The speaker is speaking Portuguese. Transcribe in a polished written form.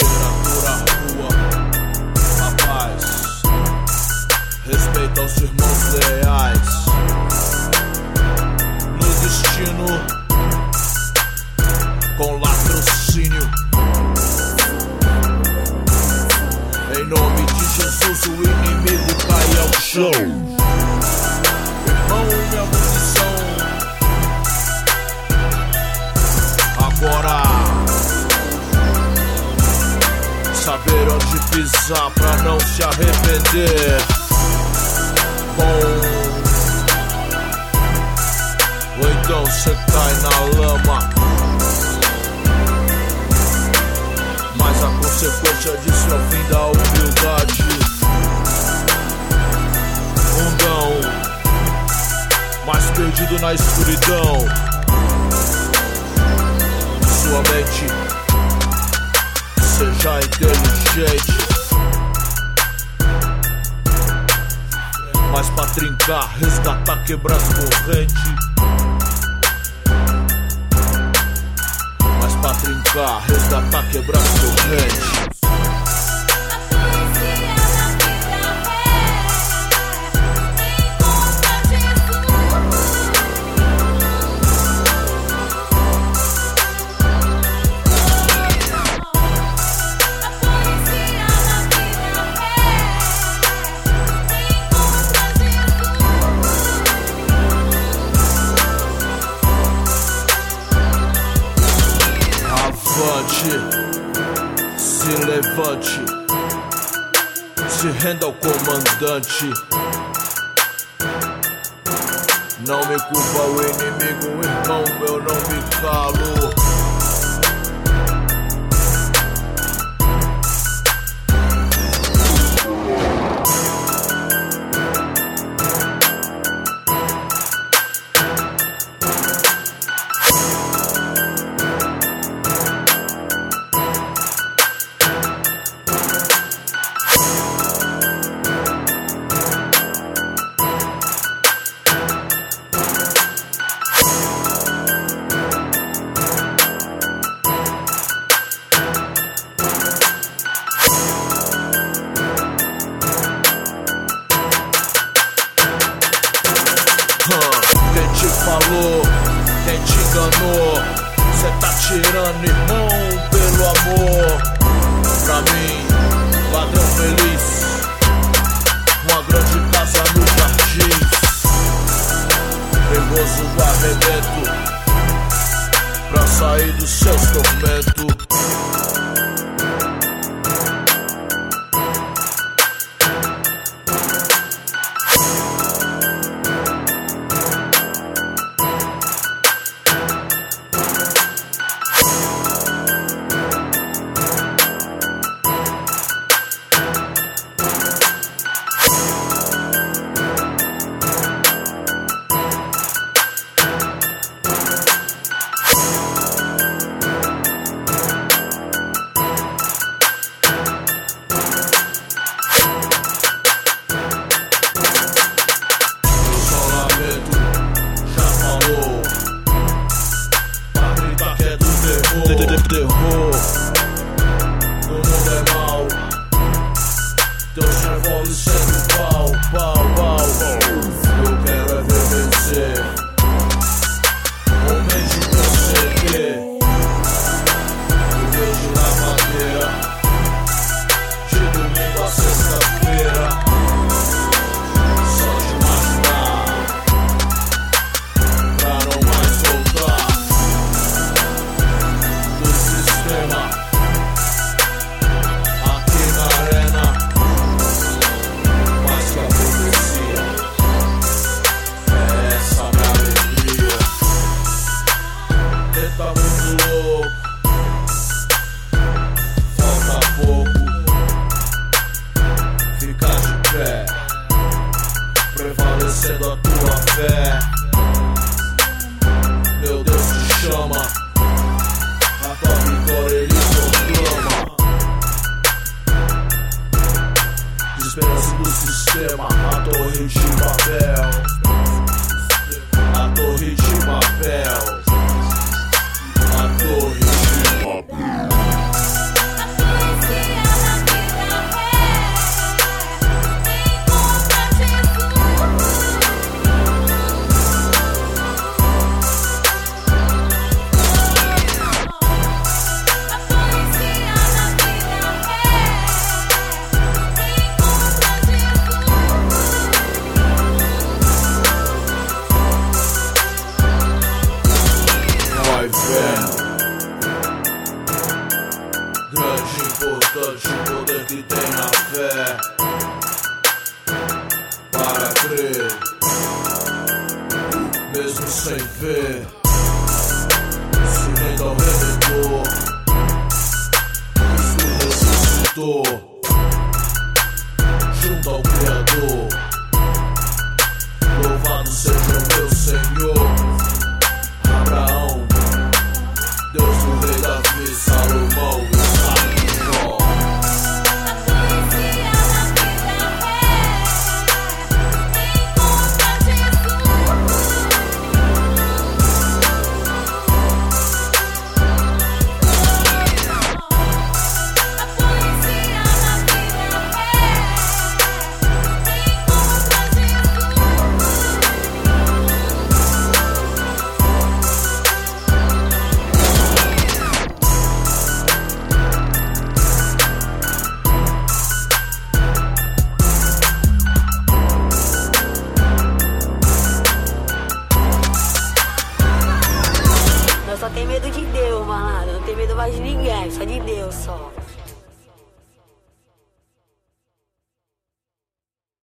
Literatura, rua, rapaz, respeita aos irmãos leais. No destino, com latrocínio. Em nome de Jesus, o inimigo cai ao chão. Irmão, minha munição. Agora, saber onde pisar pra não se arrepender. Bom, ou então cê cai na lama. Mas a consequência disso é o fim da humildade. Mundão, mais perdido na escuridão. Sua mente seja inteligente, mas pra trincar, resgatar, quebrar as correntes. Mas pra trincar, resgatar, quebrar as correntes. Se levante, se renda ao comandante. Não me culpa o inimigo, irmão, eu não me calo. Quem te falou, quem te enganou, cê tá tirando, irmão, pelo amor. Pra mim, ladrão feliz, uma grande casa no jardim, nervoso arrebento, pra sair dos seus tormentos. Terror, o mundo é mau, Deus revolve sendo pau, pau, pau. Eu quero é ver vencer, homem de proceder. Eu vejo na madeira, de domingo a sexta-feira. Só de imaginar, pra não mais voltar. Aqui na arena, mais que a profecia, é essa minha alegria. Ele tá muito louco, falta pouco, fica de pé, prevalecendo a tua fé. Meu Deus te chama, a tua vitória ele proclama. Desesperança do sistema, a torre de Babel. A torre de Babel. A torre de Babel. importante o poder que tem na fé. Para crer, mesmo sem ver. Se renda ao Redentor, Cristo ressuscitou, junto ao Criador.